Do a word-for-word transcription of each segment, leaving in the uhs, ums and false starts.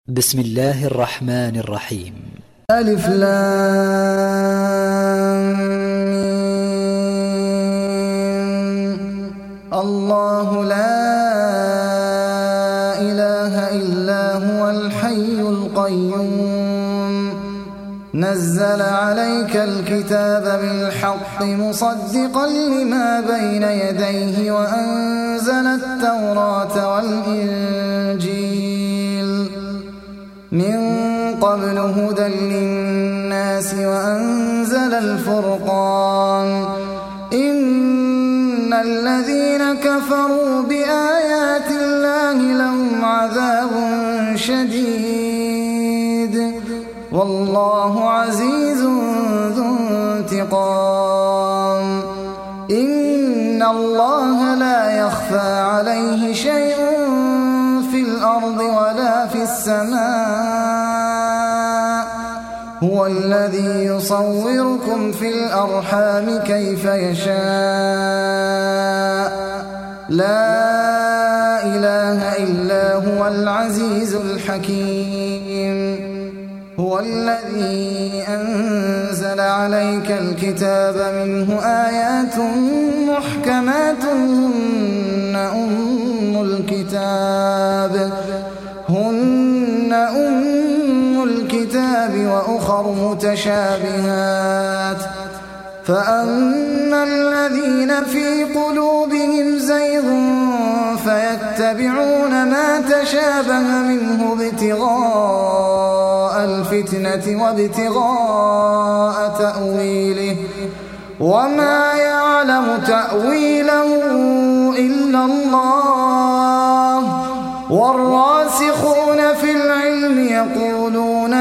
بسم الله الرحمن الرحيم. ألف لام ميم. الله لا إله إلا هو الحي القيوم نزل عليك الكتاب بالحق مصدقا لما بين يديه وأنزل التوراة والإنجيل من قبل هدى للناس وأنزل الفرقان إن الذين كفروا بآيات الله لهم عذاب شديد والله عزيز ذو انتقام إن الله لا يخفى عليه شيء في الأرض ولا في السماء هو الذي يصوركم في الأرحام كيف يشاء لا إله إلا هو العزيز الحكيم هو الذي أنزل عليك الكتاب منه آيات محكمات هن أم الكتاب هن أم الكتاب وأخر متشابهات فأما الذين في قلوبهم زيغ فيتبعون ما تشابه منه ابتغاء الفتنة وابتغاء تأويله وما يعلم تأويله إلا الله والراسخون في العلم يقولون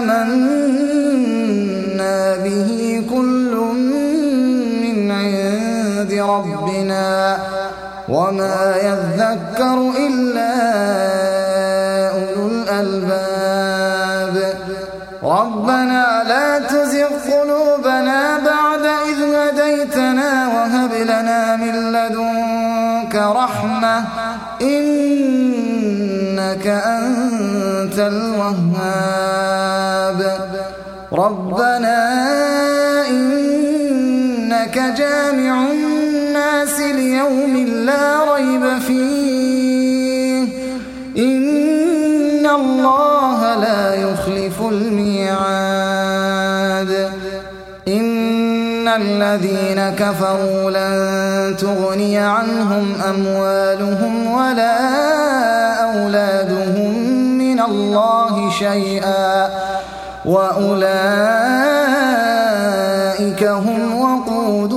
آمنا به كل من عند ربنا وما يذكر إلا أولو الألباب ربنا لا تزغ قلوبنا بعد إذ هديتنا وهب لنا من لدنك رحمة إنك أنت الوهاب ربنا إنك جامع الناس ليوم لا ريب فيه إن الله لا يخلف الميعاد إن الذين كفروا لن تغني عنهم أموالهم ولا أولادهم من الله شيئا وأولئك هم وقود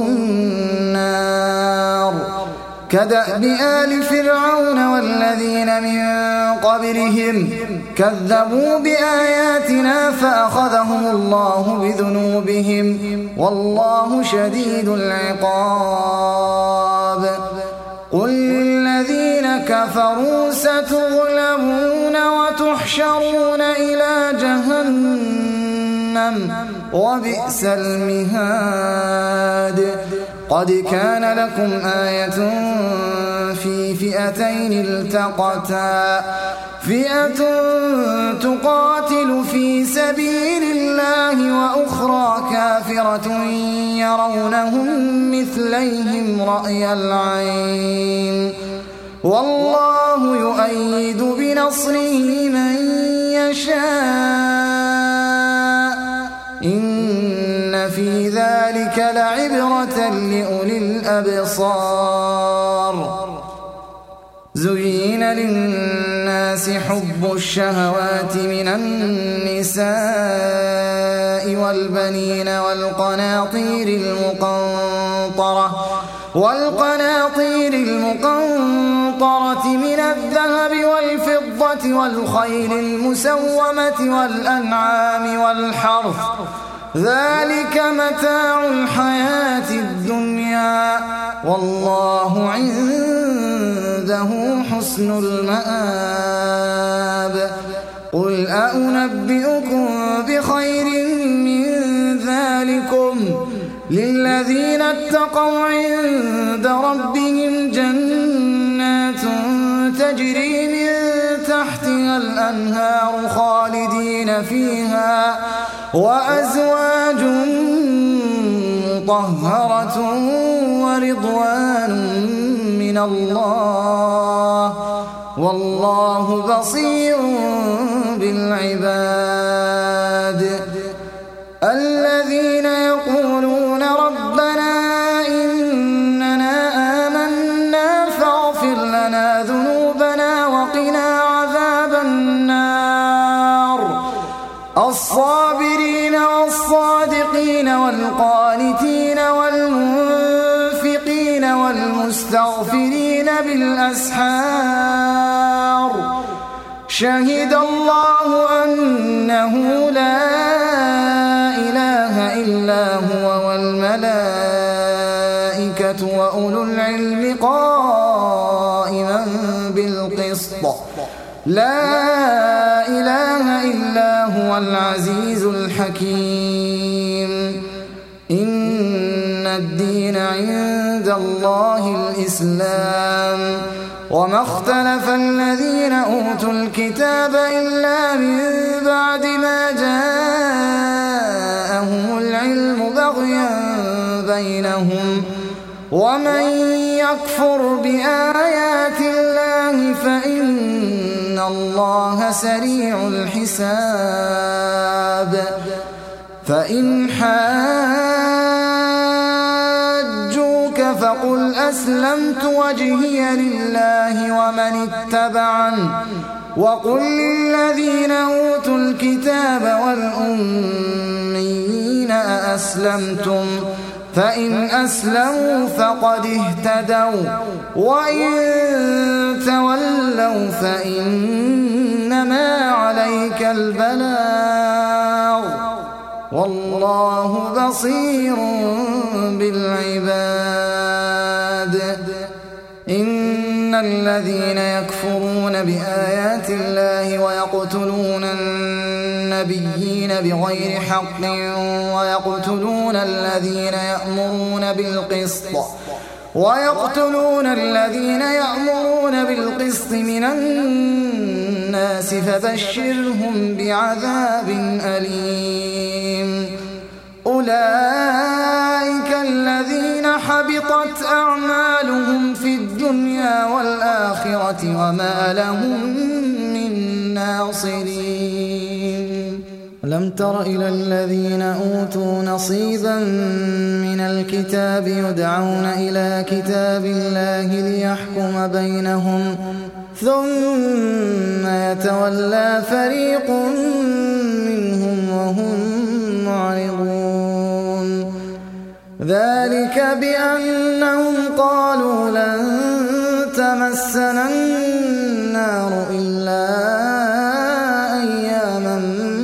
النار كدأب آل فرعون والذين من قبلهم كذبوا بآياتنا فأخذهم الله بذنوبهم والله شديد العقاب قل للذين كفروا ستغلبون وتحشرون إلى جهنم وبئس المهاد قد كان لكم آية في فئتين التقتا فئة تقاتل في سبيل الله وأخرى كافرة يرونهم مثليهم رأي العين والله يؤيد بنصره من يشاء إن في ذلك لعبرة لأولي الأبصار زين للناس حب الشهوات من النساء والبنين والقناطير المقنطرة والقناطير المقنطرة من الذهب والفضة والخيل المسومة والأنعام والحرث ذلك متاع الحياة الدنيا والله عنده حسن المآب قل أنبئكم بخير من ذلكم للذين اتقوا عند ربهم جنات تجري من تحتها الأنهار الأنهار خالدين فيها وأزواج مطهرة ورضوان من الله والله بصير بالعباد. الذين يقولون ربنا إننا آمنا فاغفر لنا ذنوبنا وقنا عذاب النار. الصابرين والصادقين والقانتين والمنفقين والمستغفرين بالأسحار. شهد الله أنه لا إله إلا هو والملائكة وأولو العلم قائما بالقسط. لا إله إلا هو العزيز الحكيم. إن الدين عند الله الإسلام وما اختلف الذين أوتوا الكتاب إلا من بعد ما جاءهم العلم بغيا بينهم ومن يكفر بآيات الله فإن الله سريع الحساب. فإن حاجوك فقل أسلمت وجهي لله ومن اتبعن وقل للذين أوتوا الكتاب والأميين أأسلمتم فإن أسلموا فقد اهتدوا وإن تولوا فإنما عليك البلاغ والله بصير بالعباد. إن الذين يكفرون بآيات الله ويقتلون النبيين بغير حق ويقتلون الذين يأمرون بالقسط ويقتلون الذين يأمرون بالقسط من الناس فبشرهم بعذاب أليم. أولئك الذين حبطت أعمالهم في الدنيا والآخرة وما لهم من ناصرين. لم تر إلى الذين أوتوا نصيبا من الكتاب يدعون إلى كتاب الله ليحكم بينهم ثم يتولى فريق منهم وهم معرضون. ذلك بأنهم قالوا لن تمسنا النار إلا أياما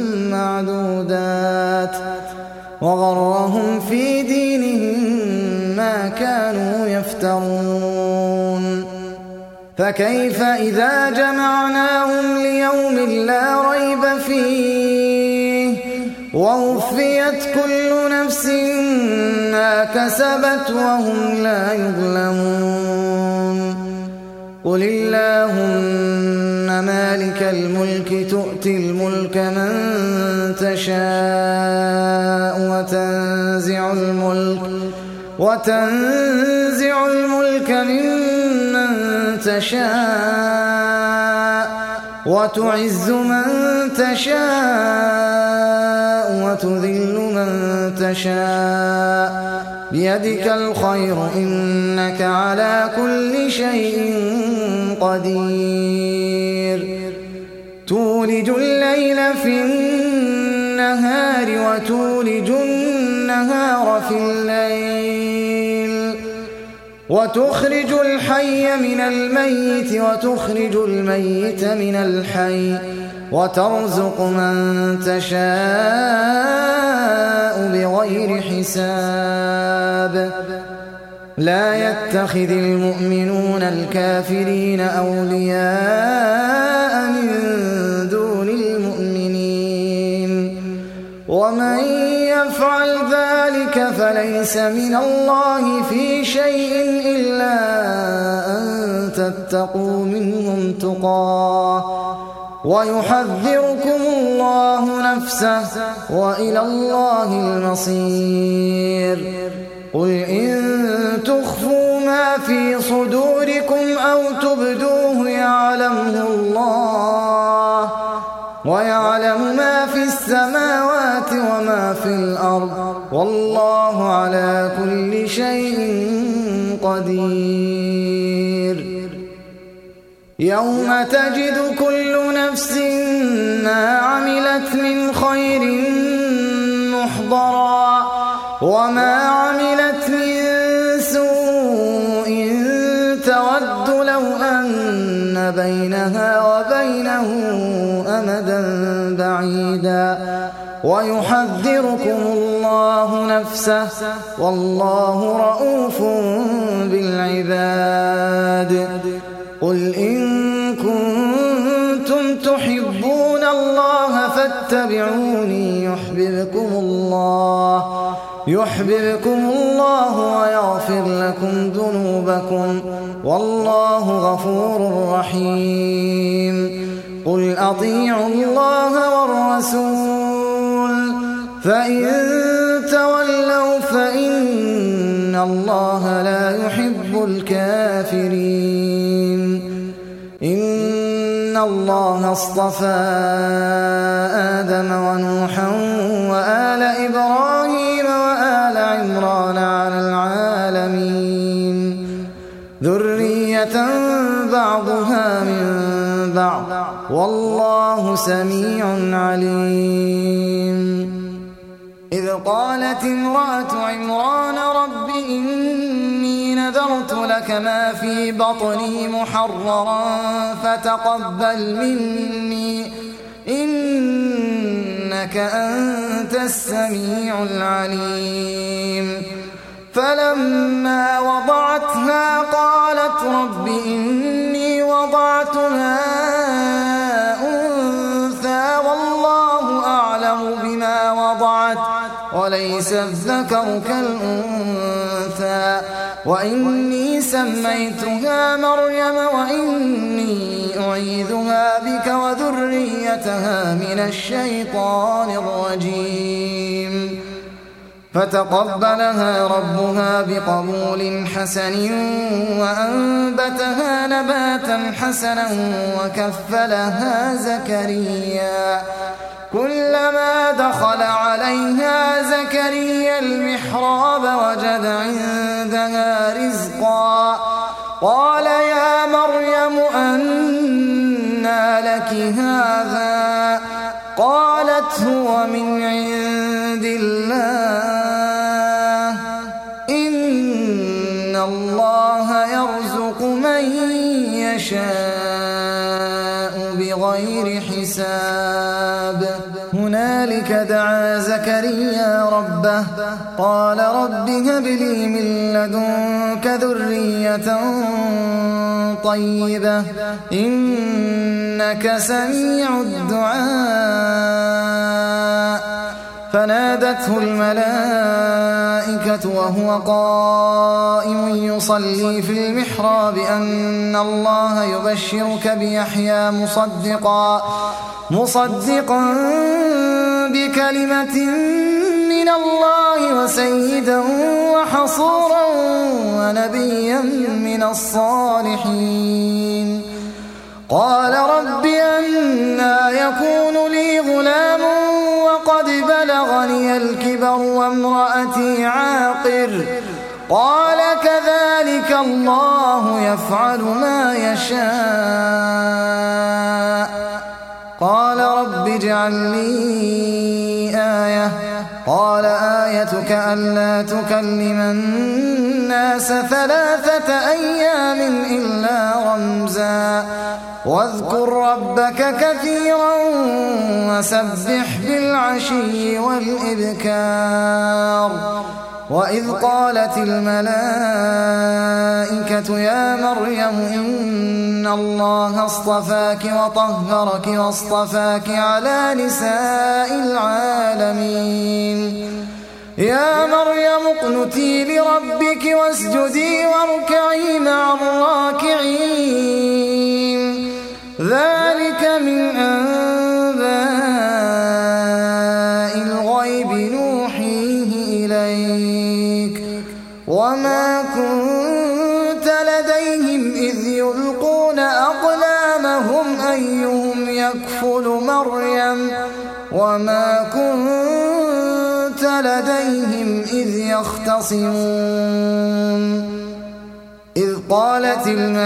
معدودات وغرهم في دينهم ما كانوا يفترون. فكيف إذا جمعناهم ليوم لا ريب فيه ووفيت كل نفس ما كسبت وهم لا يظلمون. قل اللهم مالك الملك تؤتي الملك من تشاء وتنزع الملك وتنزع الملك ممن تشاء وتعز من تشاء وتذل من تشاء بيدك الخير إنك على كل شيء قدير. تولج الليل في النهار وتولج النهار في الليل وتخرج الحي من الميت وتخرج الميت من الحي وترزق من تشاء بغير حساب. لا يتخذ المؤمنون الكافرين أولياء من دون المؤمنين ومن يفعل ذلك فليس من الله في شيء إلا أن تتقوا منهم تقاه ويحذركم الله نفسه وإلى الله المصير. قل إن تخفوا ما في صدوركم أو تبدوه يعلمه الله، ويعلم ما في السماوات وما في الأرض، والله على كل شيء قدير. يوم تجد كل نفس ما عملت من خير محضرا وما عملت من سوء تود لو أن بينها وبينه أمدا بعيدا، ويحذركم الله نفسه والله رءوف بالعباد. قل إن كنتم تحبون الله فاتبعوني يحببكم الله يحببكم الله ويغفر لكم ذنوبكم، والله غفور رحيم. قل أطيعوا الله والرسول فإن تولوا فإن الله لا يحب الكافرين. إن الله اصطفى آدم ونوحا وآل إبراهيم وآل عمران على العالمين ذرية بعضها من بعض، والله سميع عليم. إذ قالت امرأة عمران رب إني نذرت لك ما في بطني محررا فتقبل مني إنك أنت السميع العليم. فلما وضعتها قالت رب إني وضعتها أنثى والله أعلم بما وضعت وليس الذكر كالأنثى وإني سميتها مريم وإني أعيذها بك وذريتها من الشيطان الرجيم. فتقبلها ربها بقبول حسن وأنبتها نباتا حسنا وكفلها زكريا. كلما دخل عليها زكريا المحراب وجد عندها رزقا قال يا مريم أنى لك هذا؟ قالت هو من عند الله إن الله يرزق من يشاء بغير حساب. هنالك دعا زكريا ربه قال رب هب لي من لدنك ذرية طيبة إنك سميع الدعاء. فنادته الملائكة وهو قائم يصلي في المحراب أن الله يبشرك بيحيى مصدقا مصدقا بكلمة من الله وسيدا وحصورا ونبيا من الصالحين. قال رب أنى يكون لي غلام وقد بلغني الكبر وامرأتي عاقر؟ قال كذلك الله يفعل ما يشاء. قال رب اجعل لي آية. قال آيتك ألا تكلم الناس ثلاثة أيام إلا رمزا واذكر ربك كثيرا وسبح بالعشي والإبكار. وإذ قالت الملائكة يا مريم إن الله اصطفاك وطهرك واصطفاك على نساء العالمين. يا مريم اقنتي لربك واسجدي واركعي مع الراكعين. ذلك من مريم وما كنت لديهم إذ يختصمون إذ قالت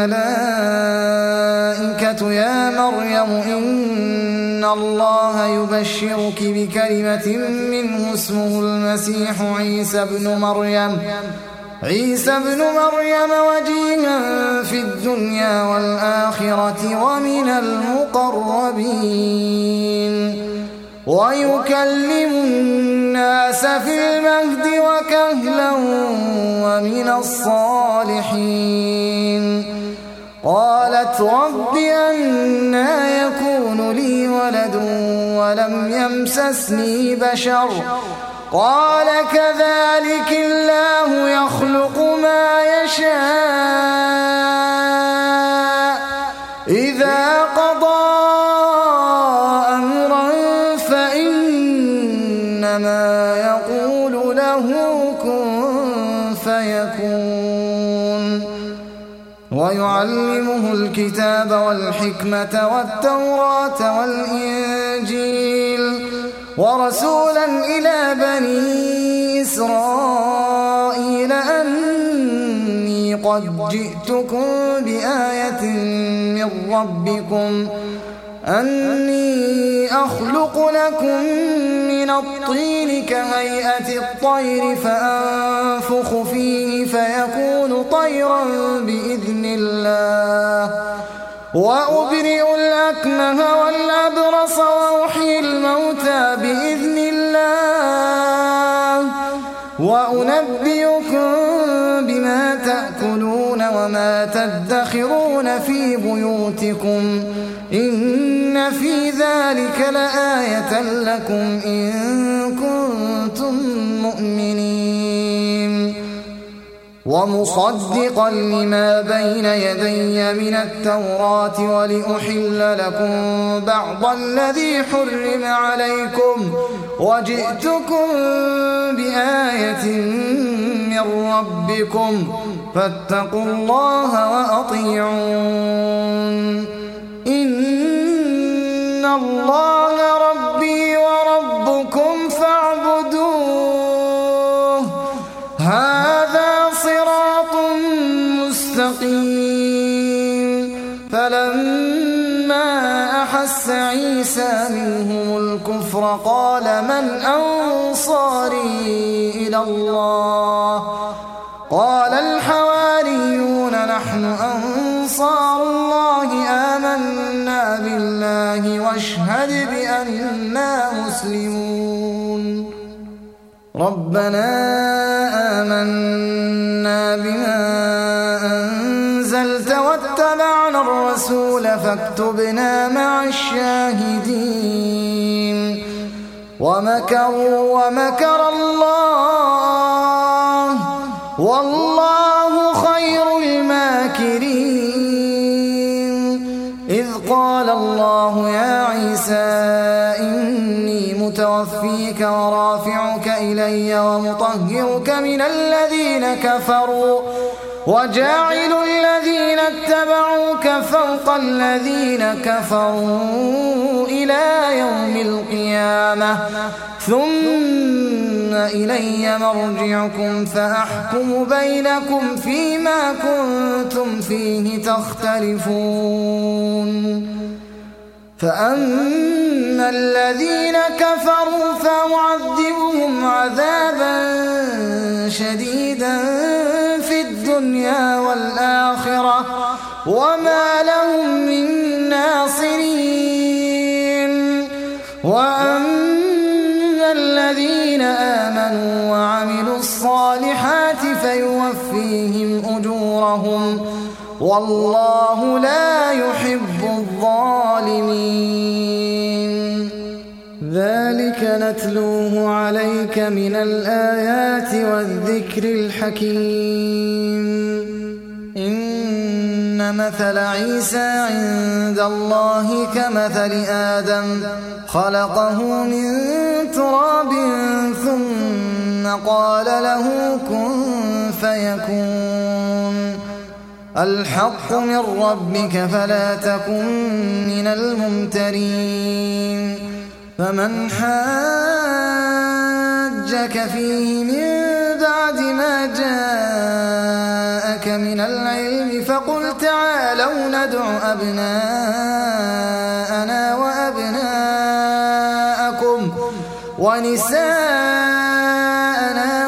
الملائكة يا مريم إن الله يبشرك بكلمة منه اسمه المسيح عيسى بن مريم عيسى بن مريم وجيها في الدنيا والآخرة ومن المقربين ويكلم الناس في المهد وكهلا ومن الصالحين قالت رب أنى يكون لي ولد ولم يمسسني بشر قال كذلك الله يخلق ما يشاء إذا قضى أمرا فإنما يقول له كن فيكون ويعلمه الكتاب والحكمة والتوراة والإنجيل ورسولا إلى بني إسرائيل أني قد جئتكم بآية من ربكم أني أخلق لكم من الطين كهيئة الطير فأنفخ فيه فيكون طيرا بإذن الله وأبرئ الأكمه والأبرص وأحيي الموتى بإذن الله وأنبئكم بما تأكلون وما تدخرون في بيوتكم إن في ذلك لآية لكم إن كنتم مؤمنين ومصدقا لما بين يدي من التوراة ولأحل لكم بعض الذي حرم عليكم وجئتكم بآية من ربكم فاتقوا الله وأطيعون إن الله ربي وربكم فاعبدوه هذا صراط مستقيم فلما أحس عيسى منهم الكفر قال من أنصاري إلى الله قال الحواريون نحن أنصار الله آمنا بالله واشهد بأننا مسلمون ربنا آمنا بما أنزلت واتبعنا الرسول فاكتبنا مع الشاهدين ومكروا ومكر الله والله خير الماكرين إذ قال الله يا عيسى إني متوفيك ورافعك إلي ومطهرك من الذين كفروا وجاعل الذين اتبعوك فوق الذين كفروا إلى يوم القيامة ثم إلي مرجعكم فأحكم بينكم فيما كنتم فيه تختلفون فأما الذين كفروا فأعذبهم عذابا شديدا في الدنيا والآخرة وما لهم من ناصرين وأما الذين آمنوا وعملوا الصالحات فيوفيهم أجورهم والله لا يحب الظالمين ذلك نتلوه عليك من الآيات والذكر الحكيم إن مثل عيسى عند الله كمثل آدم خلقه من تراب ثم قال له كن فيكون الحق من ربك فلا تكن من الممترين فمن حاجك فيه من بعد ما جاءك من العلم فقل تعالوا ندع أبناءنا وأبناءكم ونساءنا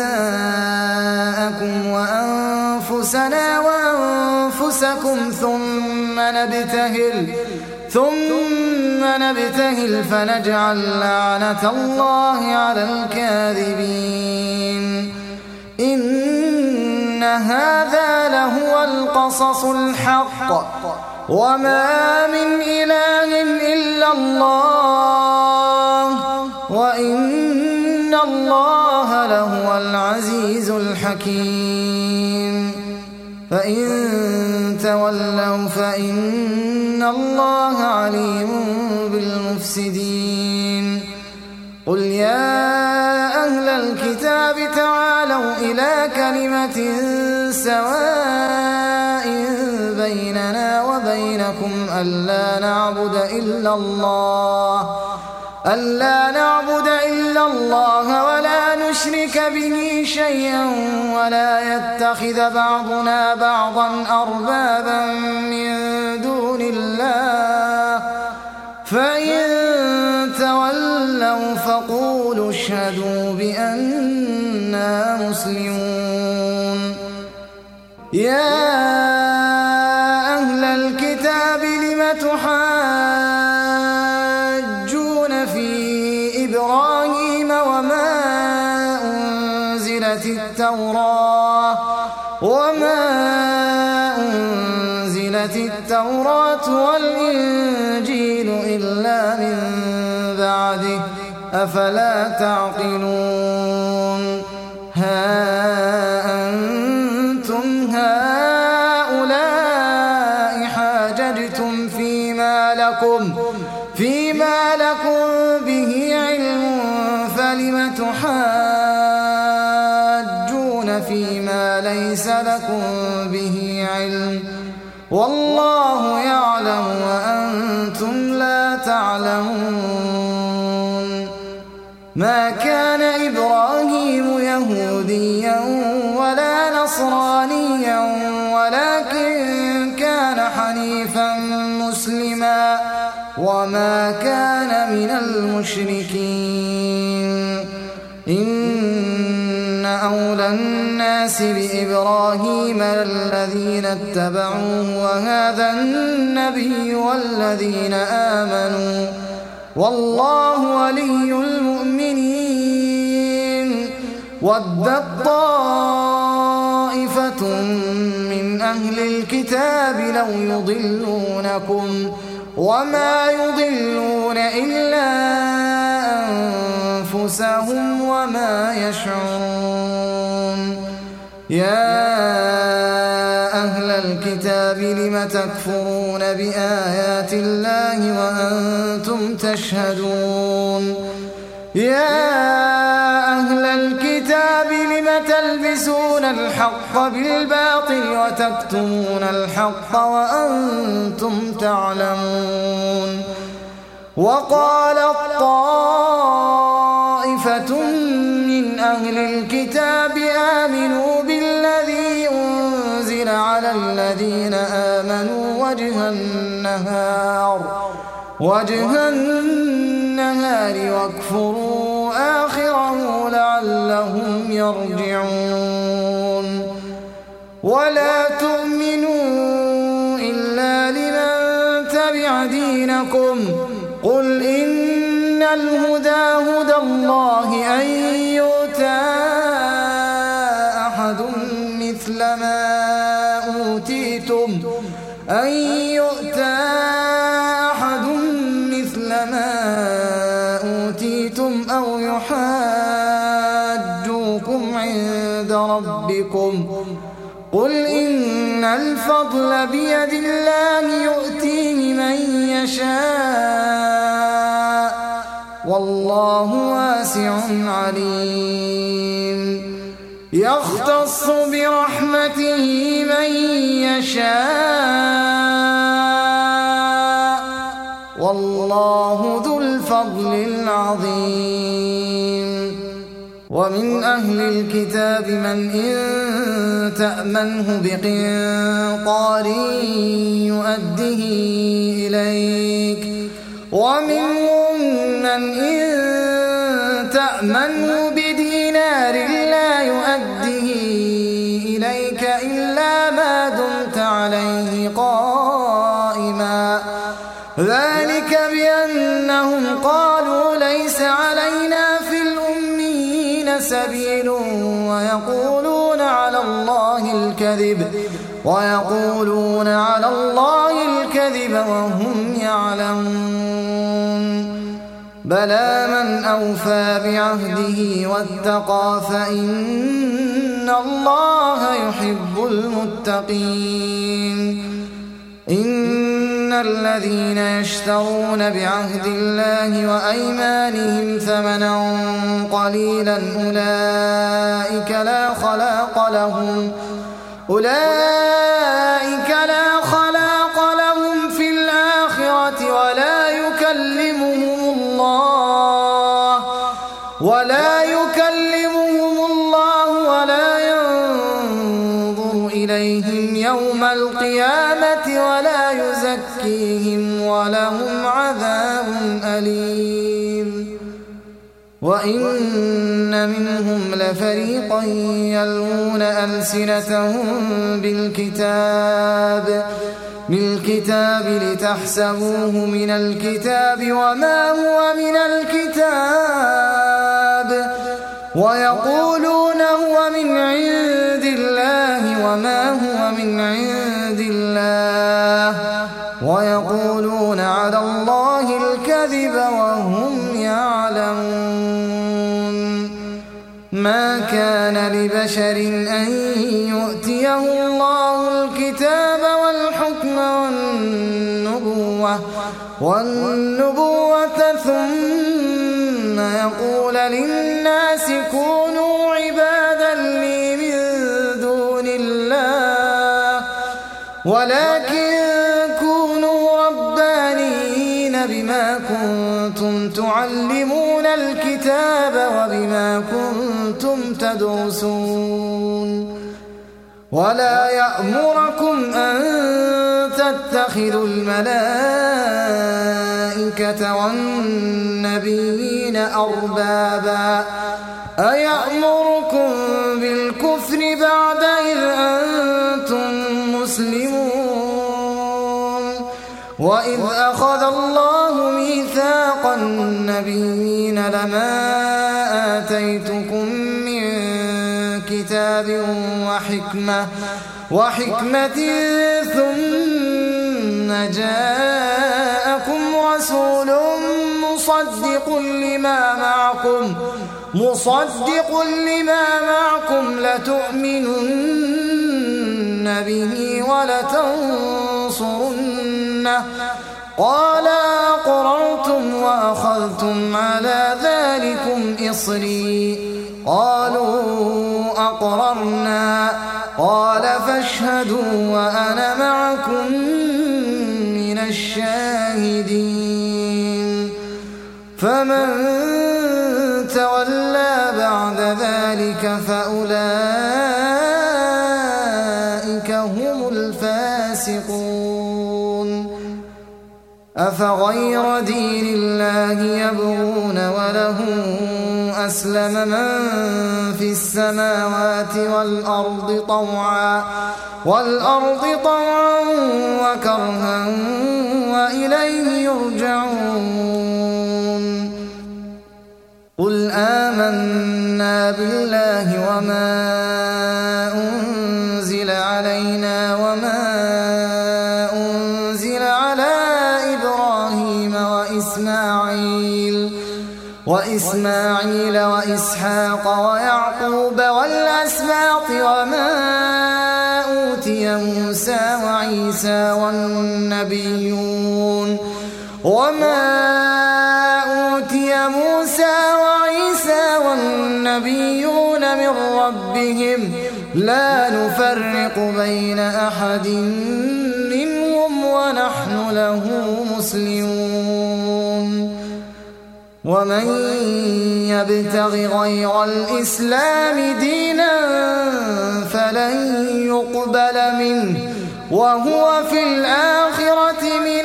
ونساءكم وأنفسنا وأنفسكم ثم نبتهل ثم نبتهل فنجعل لعنة الله على الكاذبين. إن هذا لهو القصص الحق وما من إله إلا الله وإن الله لهو العزيز الحكيم. فإن تولوا فإن الله عليم بالمفسدين. قل يا أهل الكتاب تعالوا إلى كلمة سواء بيننا وبينكم ألا نعبد إلا الله ألا نعبد إلا الله ولا نشرك به شيئا ولا يتخذ بعضنا بعضا أربابا من دون الله فإن تولوا فقولوا اشهدوا بأننا مسلمون. يا أهل الكتاب لم تحاجون في إبراهيم وما أنزلت التوراة وما أنزلت التوراة والإنجيل إلا من بعده أفلا تعقلون. ها أنتم هؤلاء حاججتم فيما لكم فيما لكم به علم فلم تحاجون فيما ليس لكم به علم والله يعلم وأنتم لا تعلمون. ما كان إبراهيم يهوديا ولا نصرانيا ولكن كان حنيفا مسلما وما كان من المشركين. إن أولى الناس بإبراهيم الذين اتبعوه وهذا النبي والذين آمنوا والله ولي المؤمنين. ودت طائفة من أهل الكتاب لو يضلونكم وما يضلون إلا أنفسهم وما يشعرون. يا أهل الكتاب لم تكفرون بآيات الله وأنتم تشهدون. يا أهل الكتاب لم تلبسون الحق بالباطل وتكتمون الحق وأنتم تعلمون. وقالت طائفة من أهل الكتاب آمنوا بالذي أنزل على الذين آمنوا وجه النهار وجه النهار واكفروا آخره لعلهم يرجعون. ولا تؤمنوا إلا لمن تبع دينكم قل إن الهدى هدى الله أن يؤتى أحد مثل ما أوتيتم أن يؤتى أحد مثل ما أوتيتم أو يحاجوكم عند ربكم قل إن الفضل بيد الله يؤتيه من يشاء والله واسع عليم. يختص برحمته من يشاء والله ذو الفضل العظيم. ومن أهل الكتاب من إن تأمنه بقنطار يؤده إليك، ومنهم من إن تأمنه بدينار لا يؤده إليك إلا ما دمت عليه قائما، ذلك بأنهم قالوا ليس علينا في الأميين سبيل ويقولون على الله الكذب ويقولون على الله الكذب وهم يعلمون. بلى من أوفى بعهده واتقى فإن الله يحب المتقين. إن الذين يشترون بعهد الله وأيمانهم ثمنا قليلا أولئك لا خلاق لهم أولئك لا خلاق لهم في الآخرة ولا يكلمهم الله ولا يكلمهم الله ولا ينظر إليهم يوم القيامة ولا يزكيهم ولهم عذاب أليم. وإن منهم لفريقا يلوون ألسنتهم بالكتاب بالكتاب لتحسبوه من الكتاب وما هو من الكتاب ويقولون هو من عند الله وما هو من عند الله ويقولون على الله الكذب وهم يعلمون. ما كان لبشر أن يؤتيه الله الكتاب والحكم والنبوة والنبوة ثم يقول للناس كونوا عبادا لي من دون الله ولكن كونوا ربانيين بما كنتم تعلمون الكتاب وبما كنتم تدرسون. ولا يأمركم أن تتخذوا الملائكة والنبيين أربابا أيأمركم بالكفر بعد إذ أنتم مسلمون. وإذ أخذ الله ميثاق النبيين لما آتيتكم من كتاب وحكمة وحكمة ثم جاءكم رسول مصدق لما معكم مصدق لما معكم لتؤمنن به ولتنصرنه قال أقررتم وأخذتم على ذلكم إصري قالوا أقررنا قال فاشهدوا وأنا معكم من الشاهدين. فمن تولى بعد ذلك فأولئك هم الفاسقون. أفغير دين الله يبغون وله أسلم من في السماوات والأرض طوعا والأرض طوعا وكرها وإليه يرجعون. قل آمنا بالله وما أنزل علينا وما أنزل على إبراهيم وإسماعيل وإسماعيل وإسحاق ويعقوب والأسباط وما أوتي موسى وعيسى والنبيون وما أوتي موسى وعيسى والنبيون من ربهم لا نفرق بين أحد منهم ونحن له مسلمون ومن يبتغ غير الإسلام دينا فلن يقبل منه وهو في الآخرة من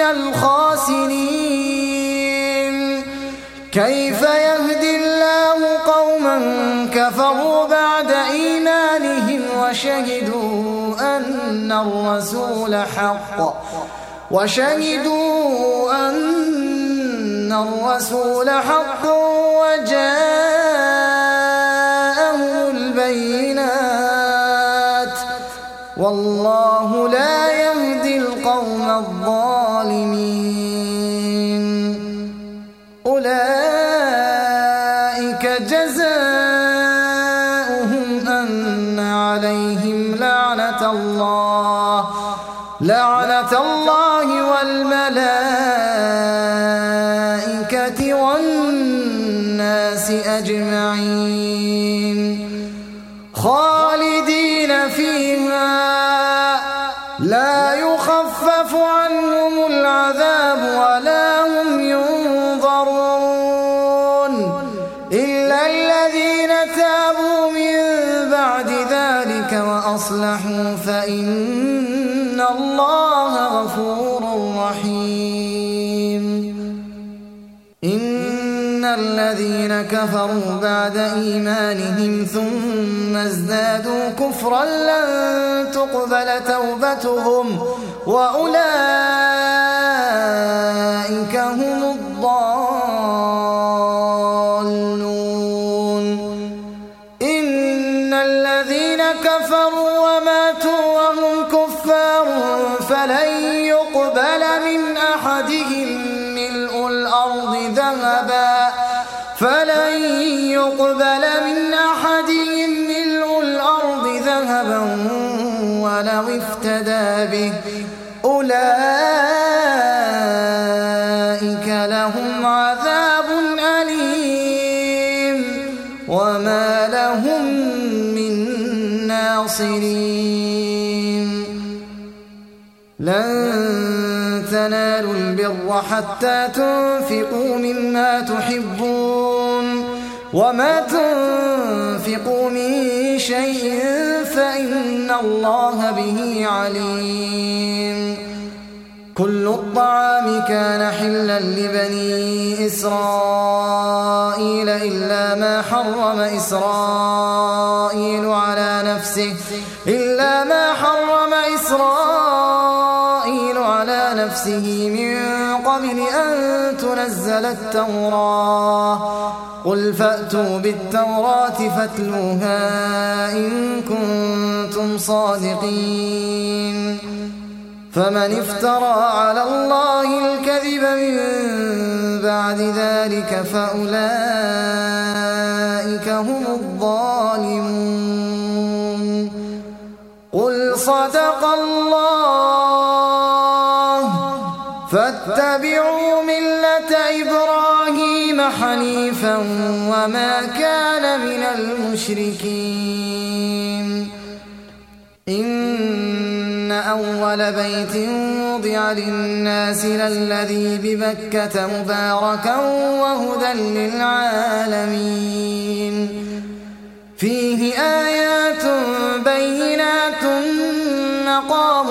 الخاسرين كيف يهدي الله قوما كفروا بعد إيمانهم وشهدوا أن الرسول حق وشهدوا أن الرسول حق وجاءهم البينات والله لا يهدي القوم الظالمين أولئك جزاؤهم أن عليهم لعنة الله لعنة الله والملائكة والناس أجمعين خالدين فيها لا يخفف عنهم العذاب ولا هم ينظرون إلا الذين تابوا من بعد ذلك وأصلحوا فإن الله غفور رحيم إن الذين كفروا بعد إيمانهم ثم ازدادوا كفرا لن تقبل توبتهم وأولئك هم الضالون إن الذين كفروا وماتوا وهم كفار فلن يقبل من أحدهم ملء الأرض ذهبا فلن يقبل من أحدهم ملء الأرض ذهبا ولو افتدى به أولئك لهم عذاب أليم وما لهم من ناصرين لن تنالوا البر حتى تنفقوا مما تحبون وما تنفقوا من شيء فإن الله به عليم كل الطعام كان حلا لبني إسرائيل إلا ما حرم إسرائيل على نفسه إلا ما حرم إسرائيل على نفسه من قبل أن تنزل التوراة قل فأتوا بالتوراة فاتلوها إن كنتم صادقين فمن افترى على الله الكذب من بعد ذلك فأولئك هم الظالمون قل صدق الله فاتبعوا ملة إبراهيم حنيفا وما كان من المشركين إن أول بيت وضع للناس للذي ببكة مباركا وهدى للعالمين فيه آيات بينات مقام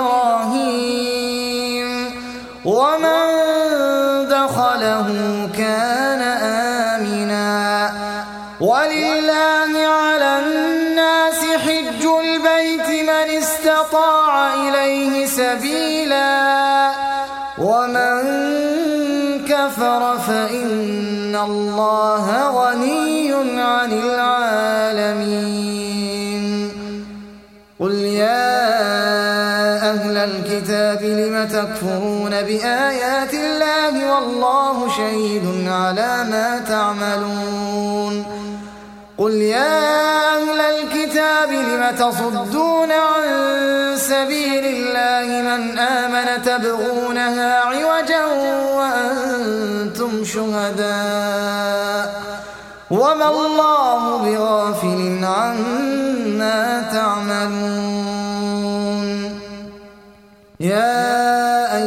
إبراهيم ومن دخله كان آمنا ولله على الناس حج البيت من استطاع إليه سبيلا ومن كفر فإن الله غني عن العالمين قل يا أهل الكتاب لم تكفرون بآيات الله والله شهيد على ما تعملون قل يا أهل الكتاب لم تصدون عن سبيل الله من آمن تبغونها عوجا وأنتم شهداء وما الله بغافل عما تعملون يا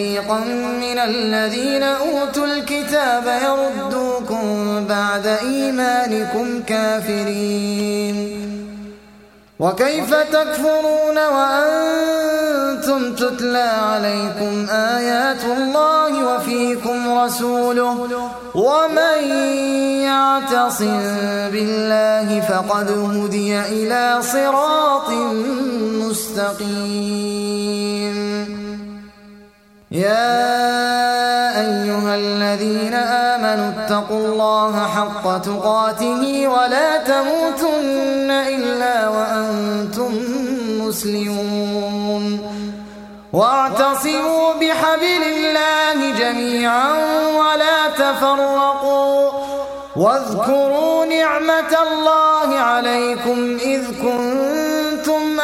فريقا من الذين أوتوا الكتاب يردوكم بعد إيمانكم كافرين وكيف تكفرون وأنتم تتلى عليكم آيات الله وفيكم رسوله ومن يعتصم بالله فقد هدي إلى صراط مستقيم يا أيها الذين آمنوا اتقوا الله حق تقاته ولا تموتن إلا وأنتم مسلمون واعتصموا بحبل الله جميعا ولا تفرقوا واذكروا نعمة الله عليكم إذ كنتم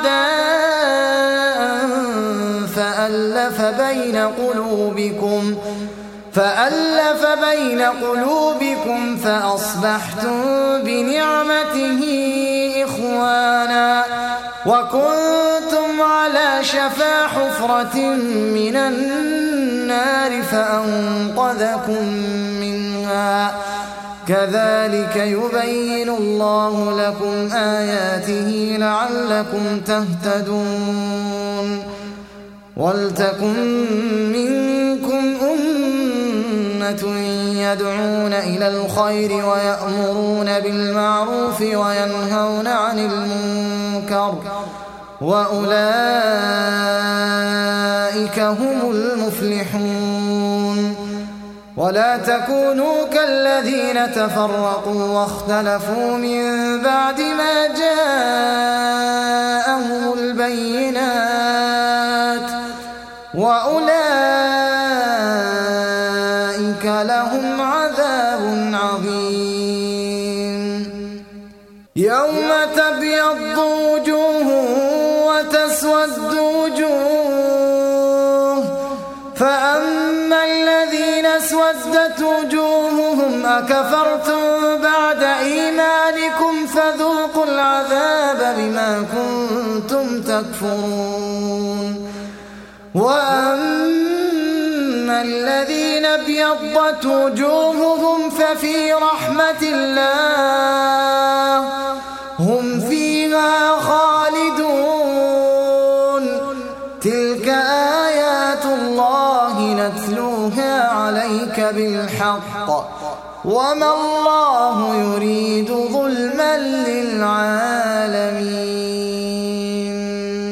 أعداء فألف بين قلوبكم فألف بين قلوبكم فأصبحتم بنعمته إخوانا وكنتم على شفا حفرة من النار فأنقذكم منها كذلك يبين الله لكم آياته لعلكم تهتدون ولتكن منكم أمة يدعون إلى الخير ويأمرون بالمعروف وينهون عن المنكر وأولئك هم المفلحون ولا تكونوا كالذين تفرقوا واختلفوا من بعد ما جاءهم البينات وأولئك لهم عذاب عظيم يوم تبيض وجوه وتسود وجوه فأما الذين اسودت وجوههم أكفرتم بعد إيمانكم فذوقوا العذاب بما كنتم تكفرون وأما الذين ابيضت وجوههم ففي رحمة الله هم فيها خالدون تلك آيات الله نتلوها عليك بالحق وما الله يريد ظلما للعالمين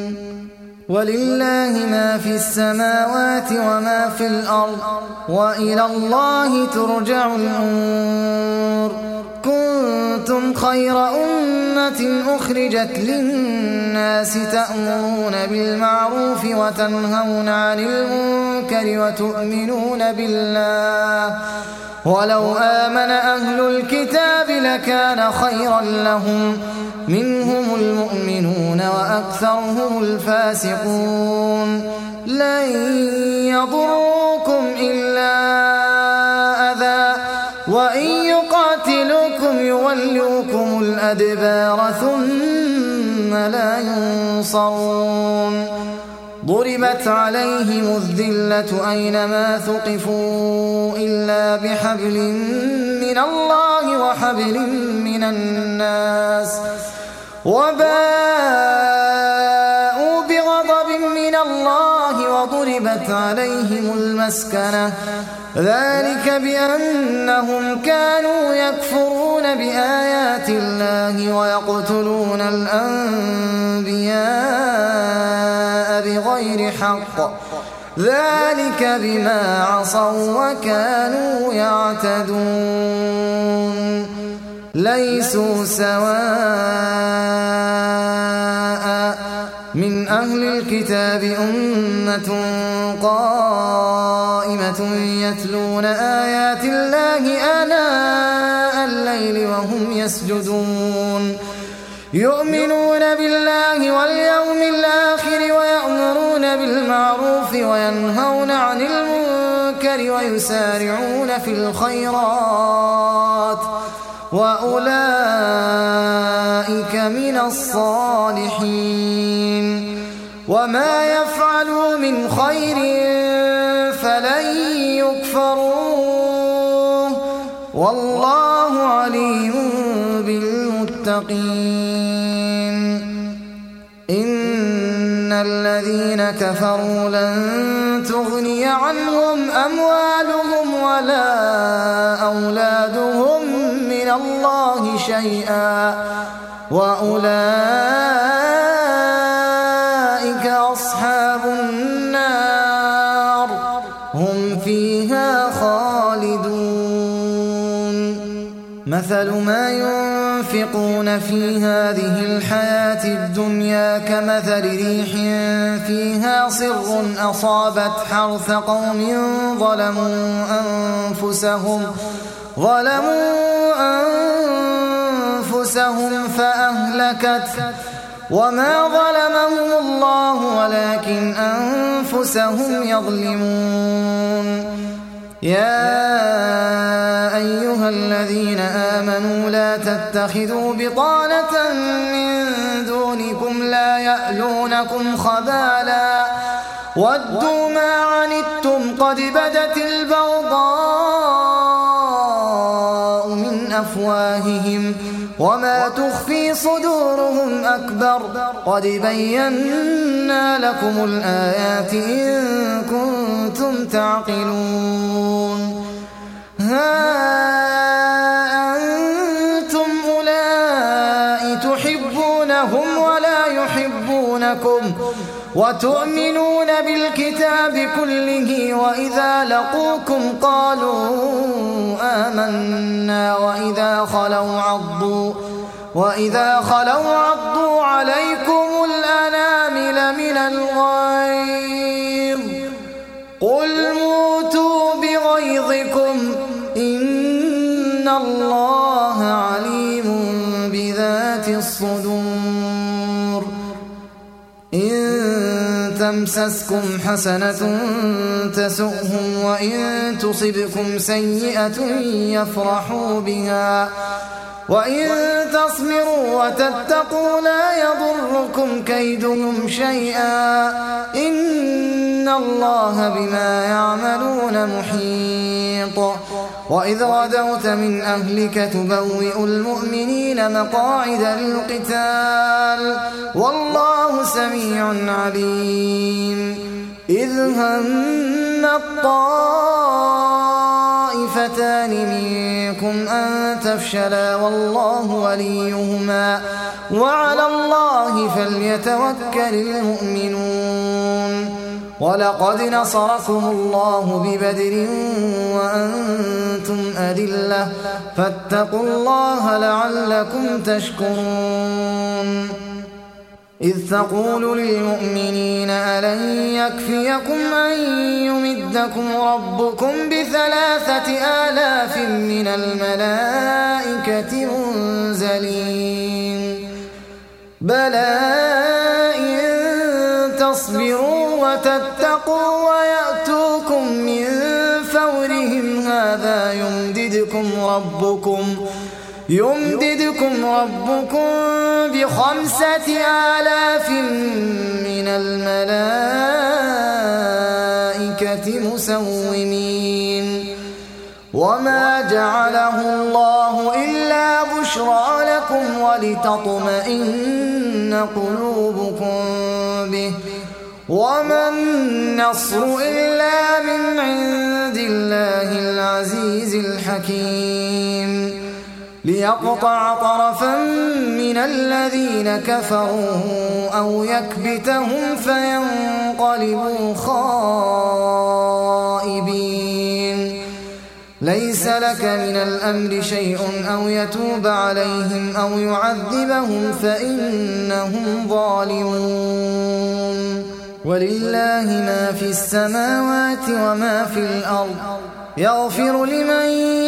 ولله ما في السماوات وما في الأرض وإلى الله ترجع الأمور كنتم خير أمة أخرجت للناس تأمرون بالمعروف وتنهون عن المنكر وتؤمنون بالله ولو آمن أهل الكتاب لكان خيرا لهم منهم المؤمنون وأكثرهم الفاسقون لن يضروكم إلا أذى وإن يقاتلوكم يولوكم الأدبار ثم لا ينصرون ضربت عليهم الذلة أينما ثقفوا إلا بحبل من الله وحبل من الناس وباءوا بغضب من الله وضربت عليهم المسكنة ذلك بأنهم كانوا يكفرون بآيات الله ويقتلون الأنبياء بغير حق ذلك بما عصوا وكانوا يعتدون ليسوا سواء من أهل الكتاب أمة قائمة يتلون آيات الله آناء الليل وهم يسجدون يؤمنون بالله واليوم الآخر ويأمرون بالمعروف وينهون عن المنكر ويسارعون في الخيرات وأولئك من الصالحين وما يفعلوا من خير ليكفروه والله عليم بالمتقين إن الذين كفروا لن تغني عنهم أموالهم ولا أولادهم من الله شيئا وأولئك أصحاب النار هم فيها خالدون مثل ما ينفقون في هذه الحياة الدنيا كمثل ريح فيها صر أصابت حرث قوم ظلموا أنفسهم ظلموا أنفسهم فأهلكت وما ظلمهم الله ولكن أنفسهم يظلمون يا أيها الذين آمنوا لا تتخذوا بطانة من دونكم لا يألونكم خبالا ودوا ما عنتم قد بدت البغضاء من أفواههم وما تخفي صدورهم أكبر قد بينا لكم الآيات إن كنتم تعقلون ها أنتم أولئك تحبونهم ولا يحبونكم وتؤمنون بالكتاب كله وإذا لقوكم قالوا آمنا وإذا خلوا عضوا وإذا خلوا عضوا عليكم الأنامل من الغيظ قل موتوا بغيظكم إن الله عليم بذات الصدور إن تمسسكم حسنة تسؤهم وإن تصبكم سيئة يفرحوا بها وإن تصبروا وتتقوا لا يضركم كيدهم شيئا إن الله بما يعملون محيط وإذ غدوت من أهلك تبوئ المؤمنين مقاعد للقتال والله سميع عليم إذ هم الطائفتان منكم أن تفشلا والله وليهما وعلى الله فليتوكل المؤمنون ولقد نصركم الله ببدر وأنتم أذلة فاتقوا الله لعلكم تشكرون إذ تقول للمؤمنين ألن يكفيكم أن يمدكم ربكم بثلاثة آلاف من الملائكة منزلين بلى إن تصبروا وتتقوا ويأتوكم من فورهم هذا يمددكم ربكم يمددكم ربكم بخمسة آلاف من الملائكة مسومين وما جعله الله إلا بشرى لكم ولتطمئن قلوبكم به وما النصر إلا من عند الله العزيز الحكيم ليقطع طرفا من الذين كفروا أو يكبتهم فينقلبوا خائبين ليس لك من الأمر شيء أو يتوب عليهم أو يعذبهم فإنهم ظالمون ولله ما في السماوات وما في الأرض يغفر لمن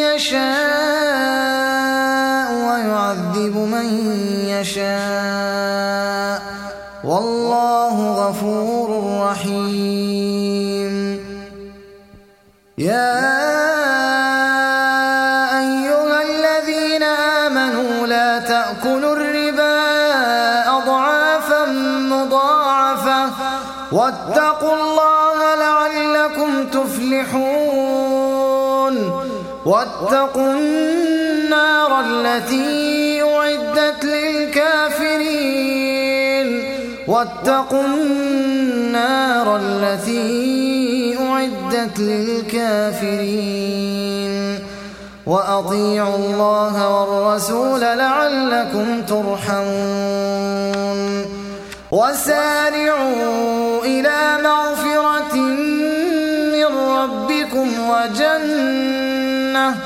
يشاء ويعذب من يشاء والله غفور رحيم يا أيها الذين آمنوا لا تأكلوا الربا أضعافا مضاعفة واتقوا الله لعلكم تفلحون واتقوا النار التي أعدت للكافرين واتقوا النار التي أعدت للكافرين وأطيعوا الله والرسول لعلكم ترحمون وسارعوا إلى مغفرة من ربكم وجنة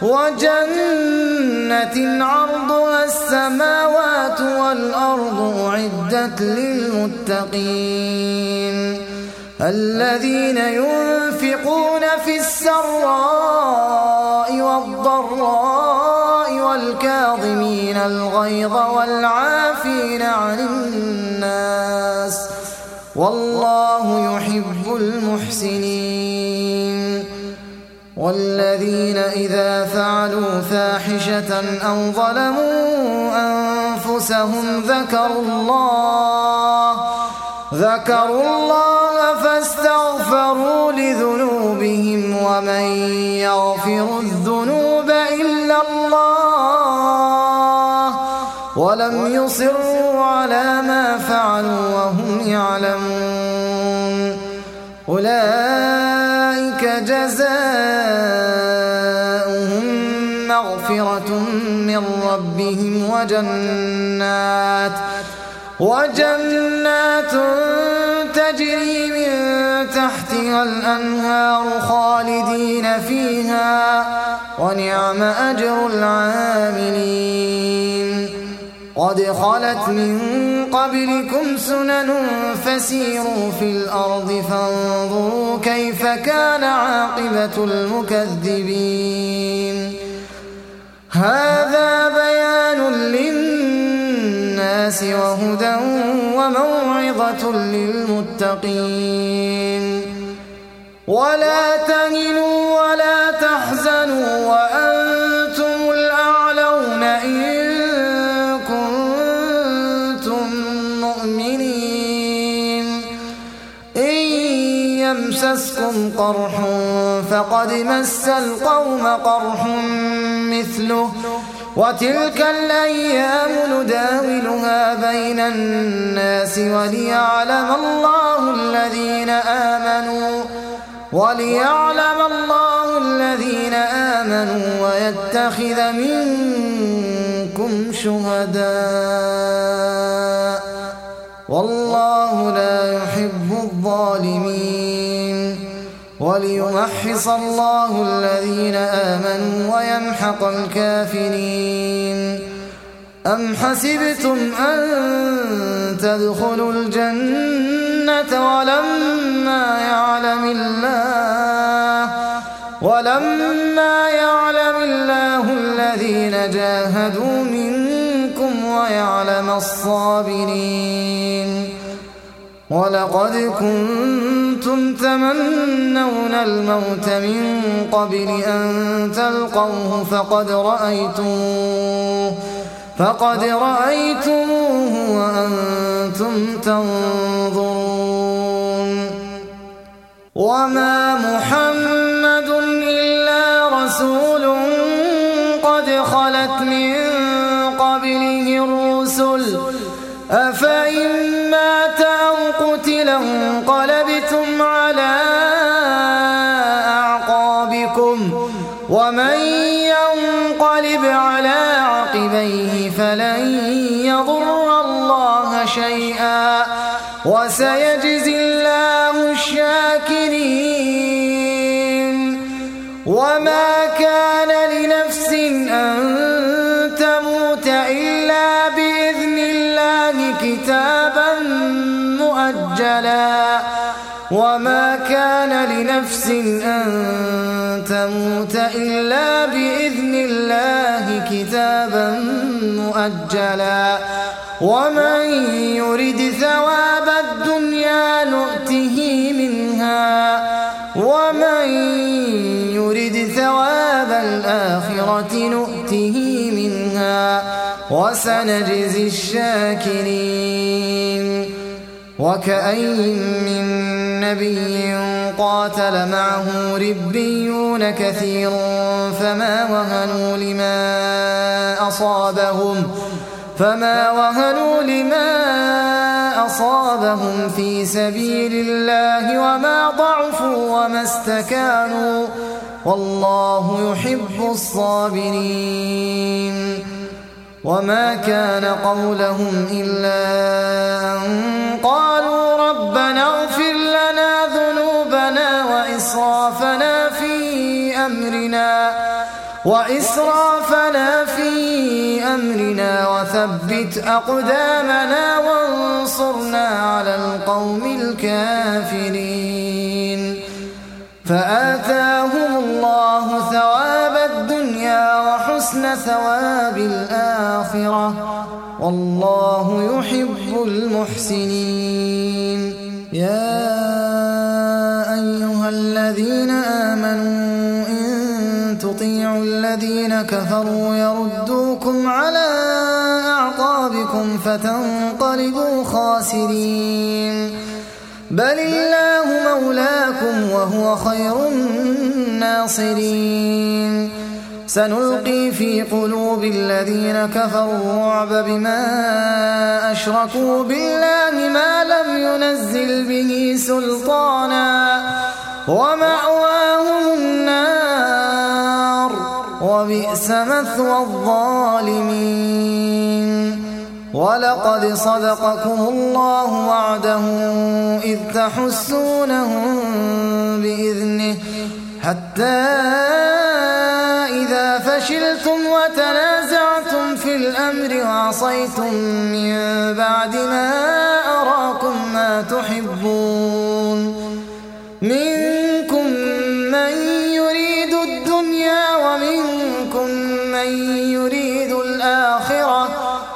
وجنة عرضها السماوات والأرض أعدت للمتقين الذين ينفقون في السراء والضراء والكاظمين الغيظ والعافين عن الناس والله يحب المحسنين والذين إذا فعلوا فاحشة أو ظلموا أنفسهم ذكروا الله ذكروا الله فاستغفروا لذنوبهم ومن يغفر الذنوب إلا الله ولم يصروا على ما فعلوا وهم يعلمون أولئك جزاؤهم مغفرة من ربهم وجنات وجنات تجري من تحتها الأنهار خالدين فيها ونعم أجر العاملين قد خلت من قبلكم سنن فسيروا في الأرض فانظروا كيف كان عاقبة المكذبين هذا بيان للناس وهدى وموعظة للمتقين ولا تهنوا ولا تحزنوا وأنتم الأعلون إن كنتم مؤمنين إن يمسسكم قرح فقد مس القوم قرح مثله وتلك الأيام نداولها بين الناس وليعلم الله الذين آمنوا وليعلم الله الذين آمنوا ويتخذ منكم شهداء والله لا يحب الظالمين وليمحص الله الذين آمنوا ويمحق الكافرين أم حسبتم أن تدخلوا الجنة ولما يعلم الله ولما يعلم الله الذين جاهدوا منكم ويعلم الصابرين ولقد كنتم تمنون الموت من قبل أن تلقوه فقد رأيتموه فقد رأيتموه وأنتم تنظرون وما محمد إلا رسول قد خلت من قبله الرسل أفإن مات أو قتل انقلبتم على أعقابكم ومن ينقلب على عقبيه فلن يضر الله شيئا وسيجزي الله الشاكرين وما كان لنفس أن تموت إلا بإذن الله كتابا مؤجلا وما كان لنفس أن تموت إلا بإذن الله كتابا مؤجلا ومن يرد ثواب الدنيا نؤته منها ومن يرد ثواب الآخرة نؤته منها وسنجزي الشاكرين وكأين من نبي قاتل معه ربيون كثير فما وهنوا لما أصابهم فما وهنوا لما أصابهم في سبيل الله وما ضعفوا وما استكانوا والله يحب الصابرين. وما كان قولهم إلا أن قالوا ربنا اغفر لنا ذنوبنا وإسرافنا في أمرنا وإسرافنا في أمرنا وثبت أقدامنا وانصرنا على القوم الكافرين. فآتاهم الله ثواب الدنيا وحسن ثواب الآخرة والله يحب المحسنين. يا أيها الذين آمنوا إن تطيعوا الذين كفروا يردوكم على أعقابكم فتنقلبوا خاسرين. بل الله مولاكم وهو خير الناصرين. سنلقي في قلوب الذين كفروا الرعب بما أشركوا بالله ما لم ينزل به سلطانا ومأواهم النار وبئس مثوى الظالمين. ولقد صدقكم الله وعده إذ تحسونهم بإذنه حتى إذا فشلتم وتنازعتم في الأمر وعصيتم من بعد ما أراكم ما تحبون منكم من يريد الدنيا ومنكم من يريد الآخرة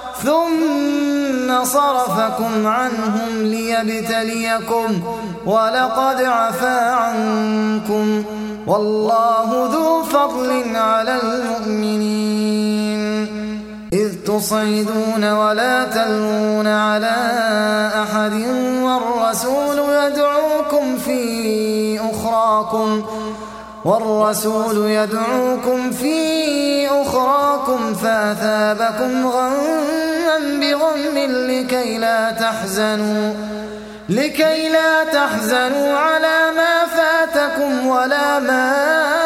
ثم صرفكم عنهم ليبتليكم ولقد عفا عنكم والله ذو فضل على المؤمنين. إذ تصعدون ولا تلوون على أحد والرسول يدعوكم في أخراكم والرسول يدعوكم في أخراكم فأثابكم غما بغم لكي لا تحزنوا لكي لا تحزنوا على ما فاتكم ولا ما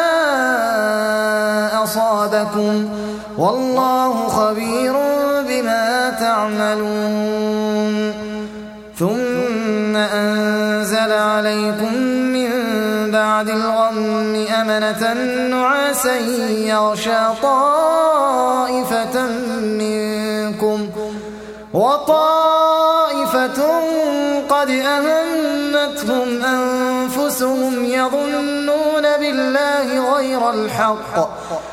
أصابكم والله خبير بما تعملون. ثم أنزل عليكم من بعد الغم أمنة نعاسا يغشى طائفة منكم وطائفة قد أهمتهم أنفسهم يظنون بالله غير الحق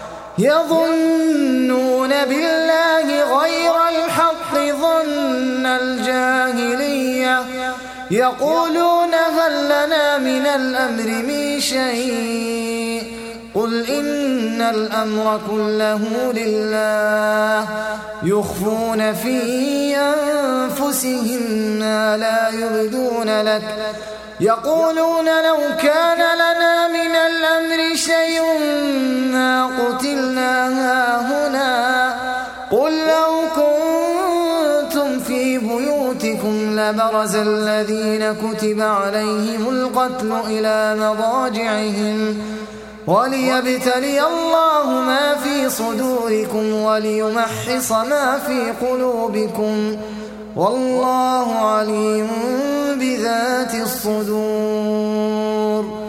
يظنون بالله غير الحق ظن الجاهلية يقولون هل لنا من الأمر من شيء قل إن الأمر كله لله يخفون في أنفسهم ما لا يبدون لك يقولون لو كان لنا من الأمر شيء ما قتلنا هاهنا قل لو كنتم في بيوتكم لبرز الذين كتب عليهم القتل إلى مضاجعهم وليبتلي الله ما في صدوركم وليمحص ما في قلوبكم والله عليم بذات الصدور.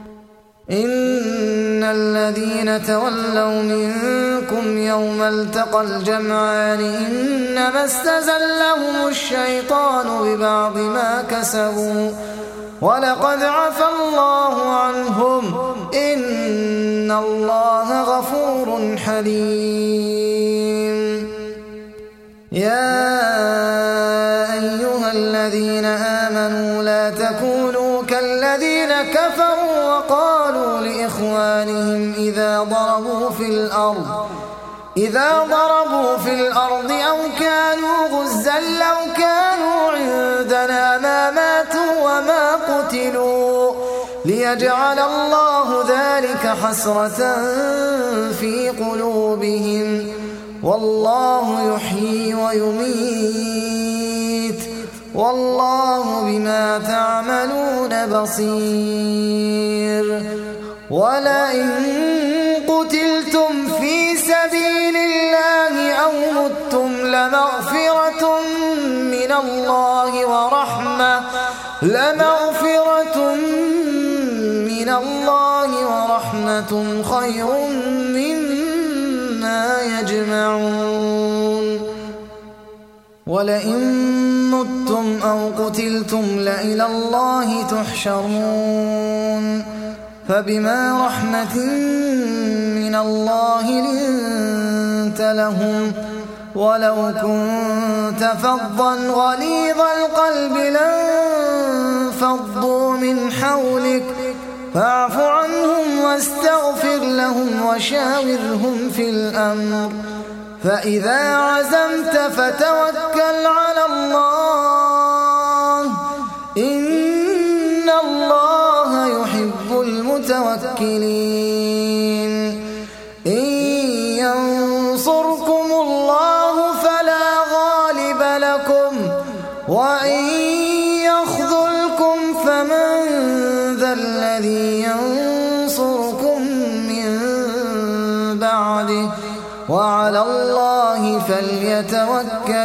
إن الذين تولوا منكم يوم التقى الجمعان إنما استزلهم الشيطان ببعض ما كسبوا ولقد عفا الله عنهم إن الله غفور حليم. يا أيها الذين آمنوا لا تكونوا كالذين كفروا وقالوا لإخوانهم إذا ضربوا في الأرض إذا ضربوا في الأرض أو كانوا غزا لو كانوا عندنا ما ماتوا وما قتلوا ليجعل الله ذلك حسرة في قلوبهم والله يحيي ويميت والله بما تعملون بصير. ولئن قتلتم في سبيل الله أو متم لمغفرة من الله ورحمة لمغفرة من الله ورحمة خير مما يجمعون. ولئن متم أو قتلتم لإلى الله تحشرون. فبما رحمة من الله لنت لهم ولو كنت فظا غليظ القلب لانفضوا من حولك فاعف عنهم واستغفر لهم وشاورهم في الأمر فإذا عزمت فتوكل على الله إن الله يحب المتوكلين. إن ينصركم الله فلا غالب لكم وإن يخذلكم فمن ذا الذي ينصركم من بعده وعلى الله فليتوكل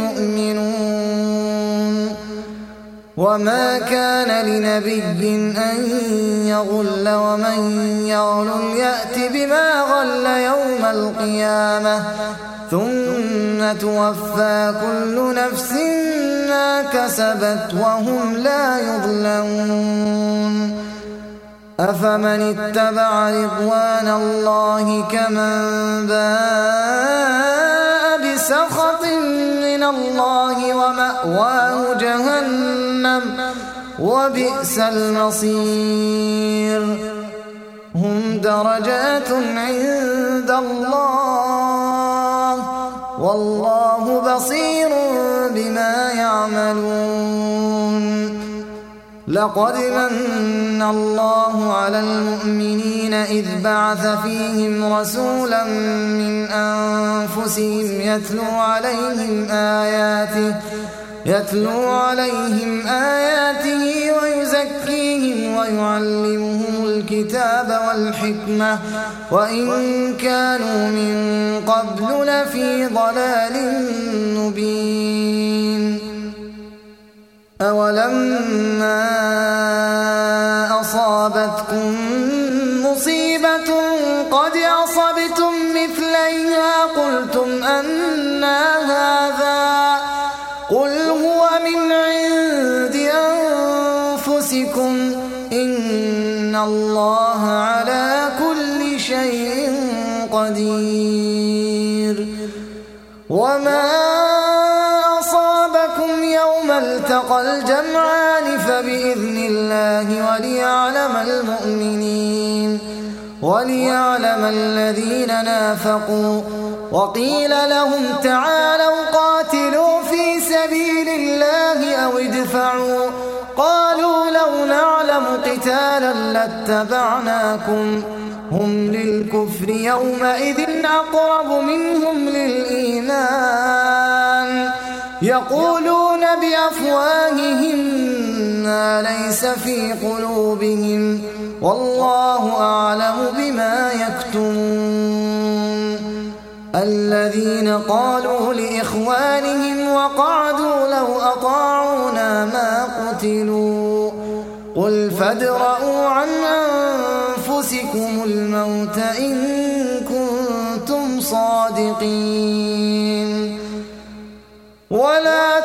المؤمنون. وما كان لنبي أن يغل ومن يغل يأت بما غل يوم القيامة ثم توفى كل نفس ما كسبت وهم لا يظلمون. أفمن اتبع رضوان الله كمن باء بسخط من الله ومأواه جهنم وبئس المصير. هم درجات عند الله والله بصير بما يعملون. لقد من الله على المؤمنين إذ بعث فيهم رسولا من أنفسهم يتلو عليهم آياته يتلو عليهم آياته ويزكيهم ويعلمهم الكتاب والحكمة وإن كانوا من قبل لفي ضلال مبين. أولما أصابتكم مصيبة قد أصبتم مثليها قلتم أنى هذا قل هو من عند أنفسكم إن الله على كل شيء قدير. وما أصابكم يوم التقى الجمعان فبإذن الله وليعلم المؤمنين وليعلم الذين نافقوا. وقيل لهم تعالوا قاتلوا في سبيل الله أو ادفعوا قالوا لو نعلم قتالا لاتبعناكم هم للكفر يومئذ أقرب منهم للإيمان يقولون بأفواههم ما ليس في قلوبهم والله أعلم بما يكتمون. الذين قالوا لإخوانهم وقعدوا لو أطاعونا ما قتلوا قل فادرءوا عن أنفسكم الموت إن كنتم صادقين. ولا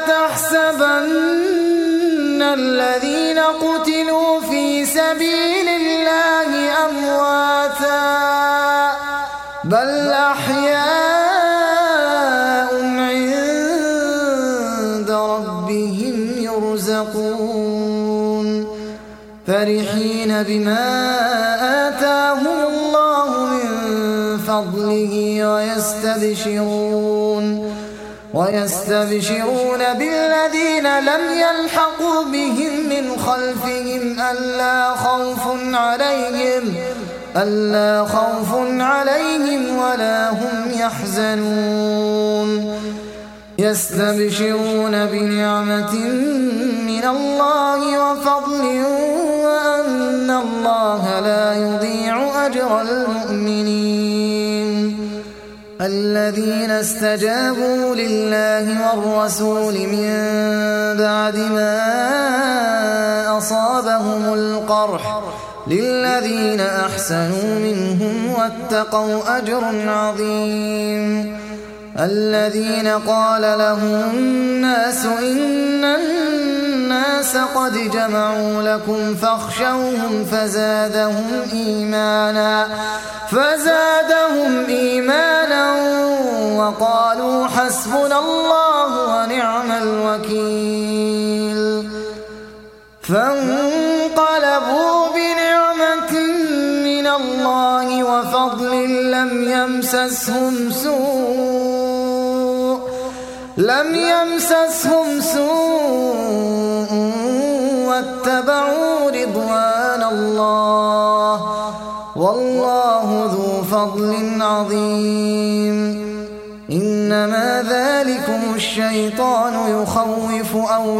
تحسبن الذين قتلوا في سبيل الله أمواتا بل أحياء عند ربهم يرزقون فرحين بما آتاهم الله من فضله ويستبشرون ويستبشرون بالذين لم يلحقوا بهم من خلفهم ألا خوف عليهم ألا خوف عليهم ولا هم يحزنون يستبشرون بنعمة من الله وفضل وأن الله لا يضيع أجر المؤمنين الذين استجابوا لله والرسول من بعد ما أصابهم القرح للذين أحسنوا منهم واتقوا أجر عظيم الذين قال لهم الناس إن الناس قد جمعوا لكم فاخشوهم فزادهم إيمانا فزادهم إيمانا وقالوا حسبنا الله ونعم الوكيل فانقلبوا بنعمة من الله وفضل لم يمسسهم سوء لم يمسسهم سوء واتبعوا رضوان الله والله ذو فضل عظيم إنما ذلكم الشيطان يخوف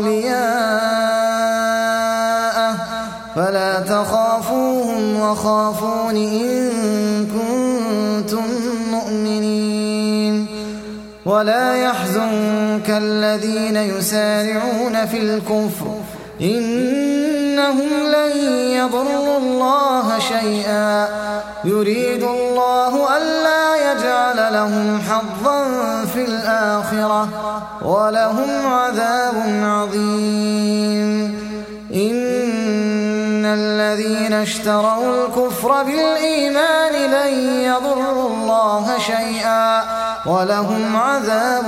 أولياءه فلا تخافوهم وخافون إن كنتم مؤمنين ولا يحزنك الذين يسارعون في الكفر إنهم لن يضروا الله شيئا يريد الله ألا يجعل لهم حظا في الآخرة ولهم عذاب عظيم إن الذين اشتروا الكفر بالإيمان لن يضروا الله شيئا ولهم عذاب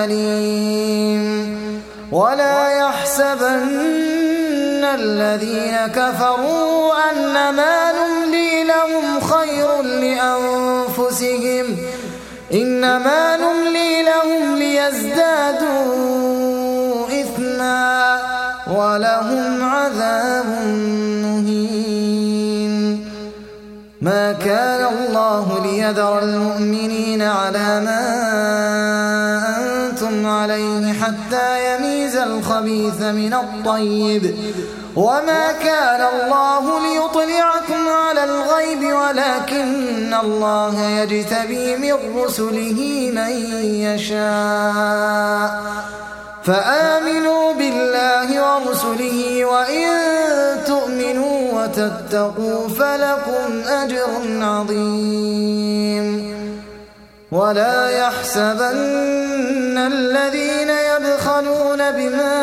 أليم ولا يحسبن الذين كفروا أنما نملي لهم خير لأنفسهم إنما نملي لهم ليزدادوا إثما ولهم عذاب مهين ما كان الله ليذر المؤمنين على ما أنتم عليه حتى يميز الخبيث من الطيب وما كان الله ليطلعكم على الغيب ولكن الله يجتبي من رسله من يشاء فآمنوا بالله ورسله وإن تؤمنوا وتتقوا فلكم أجر عظيم ولا يحسبن الذين يبخلون بما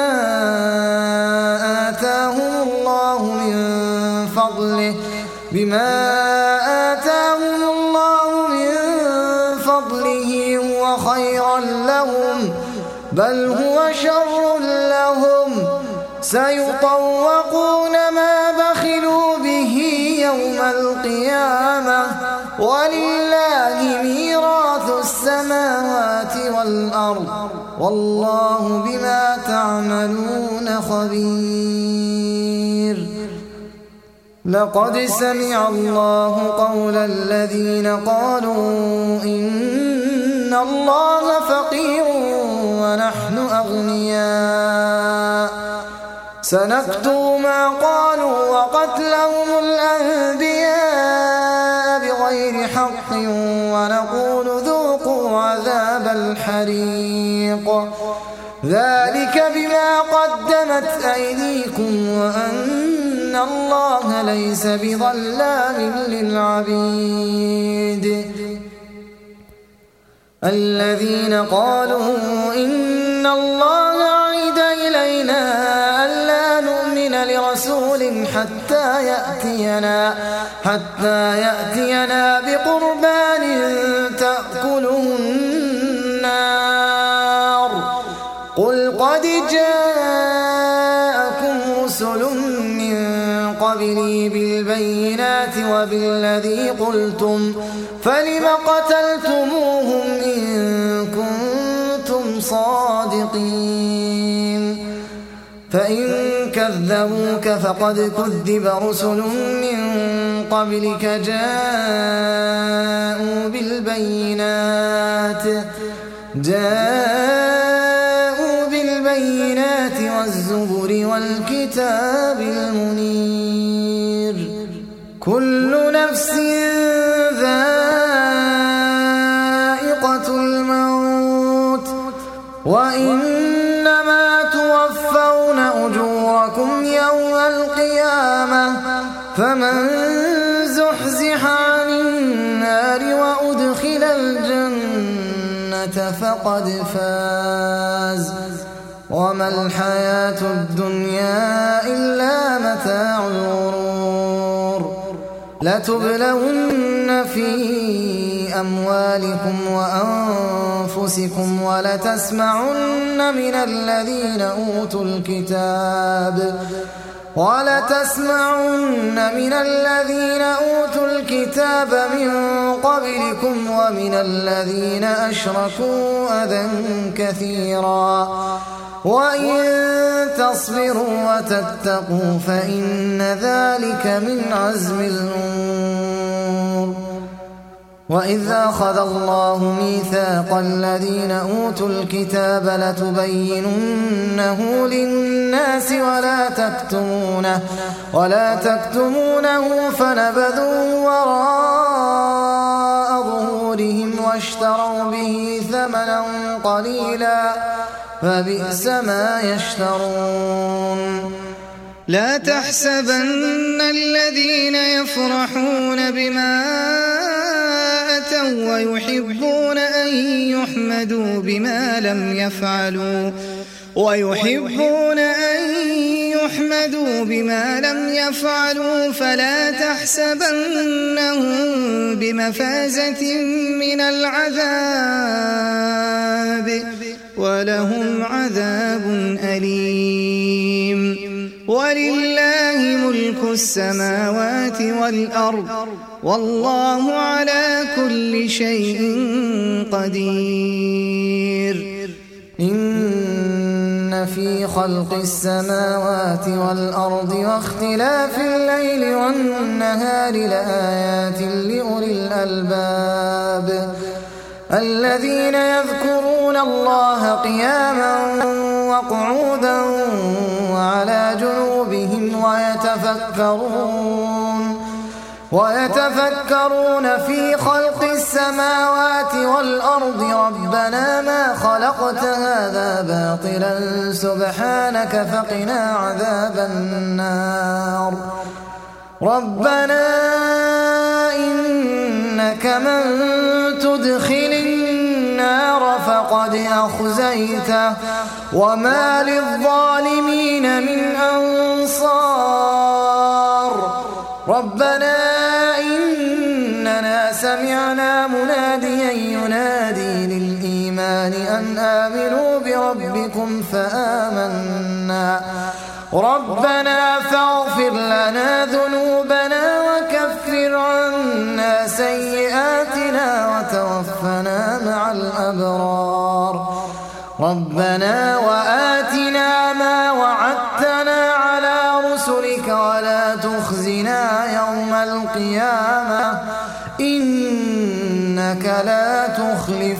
آتاهم الله من فضله بما آتاهم الله من فضله هو خيرا لهم بل هو شر لهم سيطوقون ما بخلوا به يوم القيامة ولله ميراث السماوات والأرض والله بما تعملون خبير لقد سمع الله قول الذين قالوا إن الله فقير ونحن أغنياء سنكتب ما قالوا وقتلهم الأنبياء بغير حق ونقول ذوقوا عذاب الحريق ذلك بما قدمت أيديكم وأن الله ليس بظلام للعبيد الذين قالوا إن الله عهد إلينا ألا نؤمن لرسول حتى يأتينا حتى يأتينا بقربان تأكله النار قل قد جاءكم رسل من قبلي بالبينات وبالذي قلت قلتم فلم قتلتموهم إن كنتم صادقين فإن كذبوك فقد كذب رسل من قبلك جاءوا بالبينات جاءوا بالبينات والزبر والكتاب المنير كل نفس ذائقة الموت وإنما توفون أجوركم يوم القيامة فمن زحزح عن النار وأدخل الجنة فقد فاز وما الحياة الدنيا إلا متاع الغرور لتبلون في أموالكم وأنفسكم ولتسمعن من الذين أوتوا الكتاب ولتسمعن من الذين أوتوا الكتاب من قبلكم ومن الذين أشركوا أذى كثيرا وإن تصبروا وتتقوا فإن ذلك من عزم الأمور وإذ أخذ الله ميثاق الذين أوتوا الكتاب لتبيننه للناس ولا تكتمونه ولا تكتمونه فنبذوه وراء ظهورهم واشتروا به ثمنا قليلا فبئس ما يشترون لا تحسبن الذين يفرحون بما أتوا ويحبون أن يحمدوا بما لم يفعلوا ويحبون أن يحمدوا بما لم يفعلوا فلا تحسبنهم بمفازة من العذاب ولهم عذاب أليم ولله ملك السماوات والأرض والله على كل شيء قدير إن في خلق السماوات والأرض واختلاف الليل والنهار لآيات لأولي الألباب الذين يذكرون الله قياما وقعودا وعلى جنوبهم ويتفكرون ويتفكرون في خلق السماوات والأرض ربنا ما خلقت هذا باطلا سبحانك فقنا عذاب النار ربنا إنك من تدخل النار فقد أخزيته وما للظالمين من أنصار ربنا إننا سمعنا مناديا ينادي للإيمان أن آمنوا بربكم فآمنا ربنا فاغفر لنا ذنوبنا وكفر عنا سيئاتنا وتوفنا مع الأبرار ربنا وآتنا ما وعدتنا على رسلك ولا تخزنا يوم القيامة إنك لا تخلف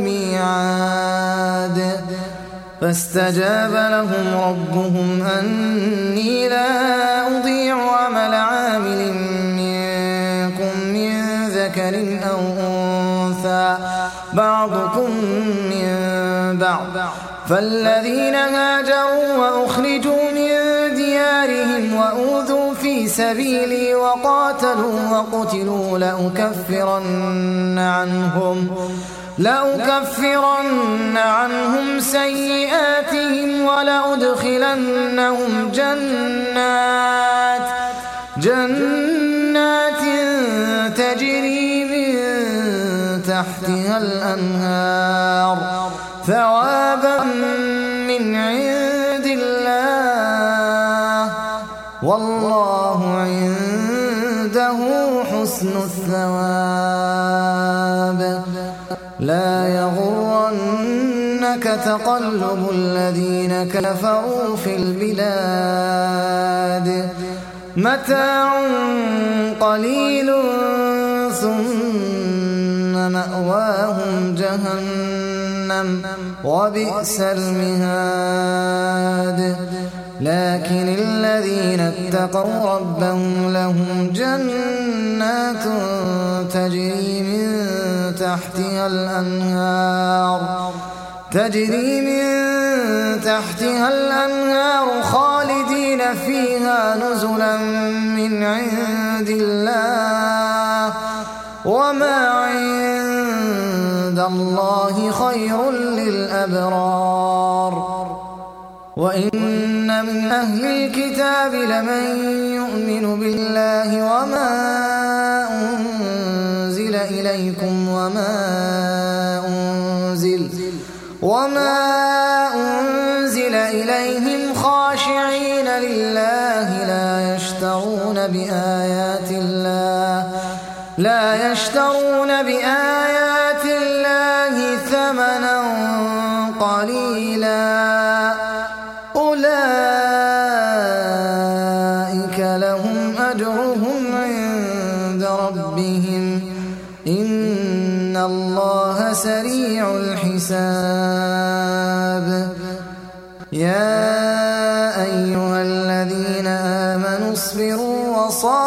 الميعاد فاستجاب لهم ربهم أني لا أضيع عمل عامل منكم من ذكر أو أنثى بعضكم من بعض فالذين هاجروا وأخرجوا من ديارهم وأوذوا في سبيلي وقاتلوا وقتلوا لأكفرن عنهم لأكفرن عنهم سيئاتهم ولأدخلنهم جنات جنات تجري من تحتها الأنهار ثوابا من عند الله والله عنده حسن الثواب. الثواب لا يغرنك تقلب الذين كفروا في البلاد متاع قليل ثم مأواهم جهنم وبئس المهاد لكن الذين اتقوا ربهم لهم جنات تجري من تحتها الأنهار تجري من تحتها الأنهار خالدين فيها نزلا من عند الله وما عند الله خير للأبرار وإن من أهل الكتاب لمن يؤمن بالله وما أنزل إليكم وما أنزل وما أنزل إليهم خاشعين لله لا يشترون بآيات الله لا يشترون بآيات الله ثمنا قليلا أولئك لهم أجرهم عند ربهم إن الله سريع الحساب يا أيها الذين آمنوا اصبروا وصابروا